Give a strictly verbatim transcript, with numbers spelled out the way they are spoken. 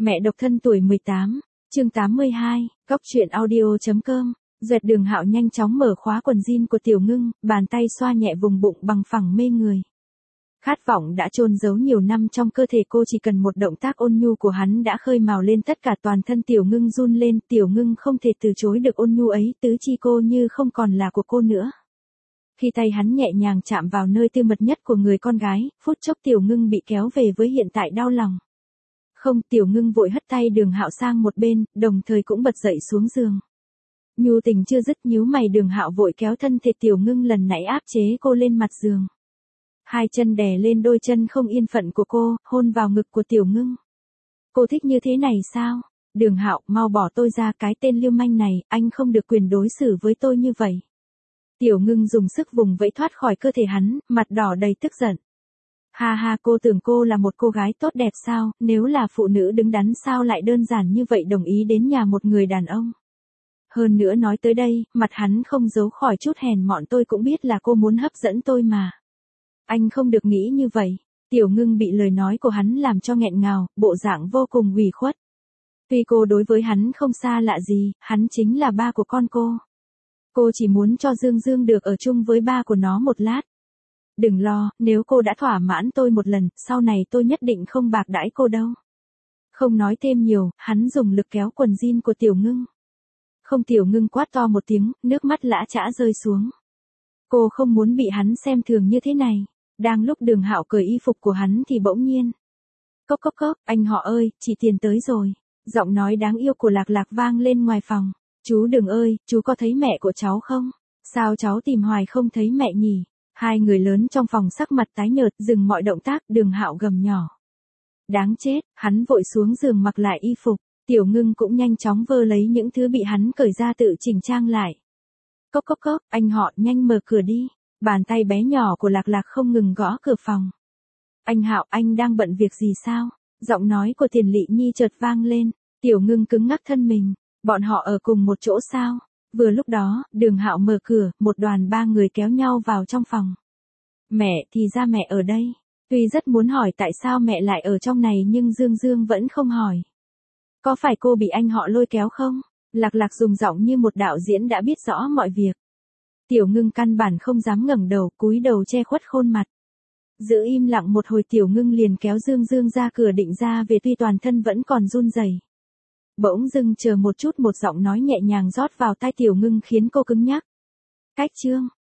Mẹ độc thân tuổi mười tám, chương tám mươi hai, góc truyện audio chấm com. Duệt Đường Hạo nhanh chóng mở khóa quần jean của Tiểu Ngưng, bàn tay xoa nhẹ vùng bụng bằng phẳng mê người. Khát vọng đã chôn giấu nhiều năm trong cơ thể cô, chỉ cần một động tác ôn nhu của hắn đã khơi mào lên tất cả toàn thân Tiểu Ngưng run lên. Tiểu Ngưng không thể từ chối được ôn nhu ấy, tứ chi cô như không còn là của cô nữa. Khi tay hắn nhẹ nhàng chạm vào nơi tư mật nhất của người con gái, phút chốc Tiểu Ngưng bị kéo về với hiện tại đau lòng. Không, Tiểu Ngưng vội hất tay Đường Hạo sang một bên, đồng thời cũng bật dậy xuống giường. Nhu tình chưa dứt, nhíu mày Đường Hạo vội kéo thân thể Tiểu Ngưng lần nãy áp chế cô lên mặt giường. Hai chân đè lên đôi chân không yên phận của cô, hôn vào ngực của Tiểu Ngưng. Cô thích như thế này sao? Đường Hạo, mau bỏ tôi ra, cái tên lưu manh này, anh không được quyền đối xử với tôi như vậy. Tiểu Ngưng dùng sức vùng vẫy thoát khỏi cơ thể hắn, mặt đỏ đầy tức giận. Ha ha, cô tưởng cô là một cô gái tốt đẹp sao, nếu là phụ nữ đứng đắn sao lại đơn giản như vậy đồng ý đến nhà một người đàn ông. Hơn nữa nói tới đây, mặt hắn không giấu khỏi chút hèn mọn, tôi cũng biết là cô muốn hấp dẫn tôi mà. Anh không được nghĩ như vậy. Tiểu Ngưng bị lời nói của hắn làm cho nghẹn ngào, bộ dạng vô cùng ủy khuất. Tuy cô đối với hắn không xa lạ gì, hắn chính là ba của con cô. Cô chỉ muốn cho Dương Dương được ở chung với ba của nó một lát. Đừng lo, nếu cô đã thỏa mãn tôi một lần, sau này tôi nhất định không bạc đãi cô đâu. Không nói thêm nhiều, hắn dùng lực kéo quần jean của Tiểu Ngưng. Không, Tiểu Ngưng quát to một tiếng, nước mắt lã chã rơi xuống. Cô không muốn bị hắn xem thường như thế này. Đang lúc Đường Hạo cởi y phục của hắn thì bỗng nhiên. Cốc cốc cốc, anh họ ơi, chị Tiền tới rồi. Giọng nói đáng yêu của Lạc Lạc vang lên ngoài phòng. Chú Đường ơi, chú có thấy mẹ của cháu không? Sao cháu tìm hoài không thấy mẹ nhỉ? Hai người lớn trong phòng sắc mặt tái nhợt, dừng mọi động tác. Đường Hạo gầm nhỏ. Đáng chết, hắn vội xuống giường mặc lại y phục. Tiểu Ngưng cũng nhanh chóng vơ lấy những thứ bị hắn cởi ra tự chỉnh trang lại. Cốc cốc cốc, anh họ nhanh mở cửa đi. Bàn tay bé nhỏ của Lạc Lạc không ngừng gõ cửa phòng. Anh Hạo, anh đang bận việc gì sao? Giọng nói của Tiền Lệ Nhi chợt vang lên. Tiểu Ngưng cứng ngắc thân mình. Bọn họ ở cùng một chỗ sao? Vừa lúc đó, Đường Hạo mở cửa, một đoàn ba người kéo nhau vào trong phòng. Mẹ, thì ra mẹ ở đây. Tuy rất muốn hỏi tại sao mẹ lại ở trong này nhưng Dương Dương vẫn không hỏi. Có phải cô bị anh họ lôi kéo không? Lạc Lạc dùng giọng như một đạo diễn đã biết rõ mọi việc. Tiểu Ngưng căn bản không dám ngẩng đầu, cúi đầu che khuất khuôn mặt. Giữ im lặng một hồi, Tiểu Ngưng liền kéo Dương Dương ra cửa định ra về, tuy toàn thân vẫn còn run rẩy. Bỗng dưng chờ một chút, một giọng nói nhẹ nhàng rót vào tai Tiểu Ngưng khiến cô cứng nhắc. Cách chương,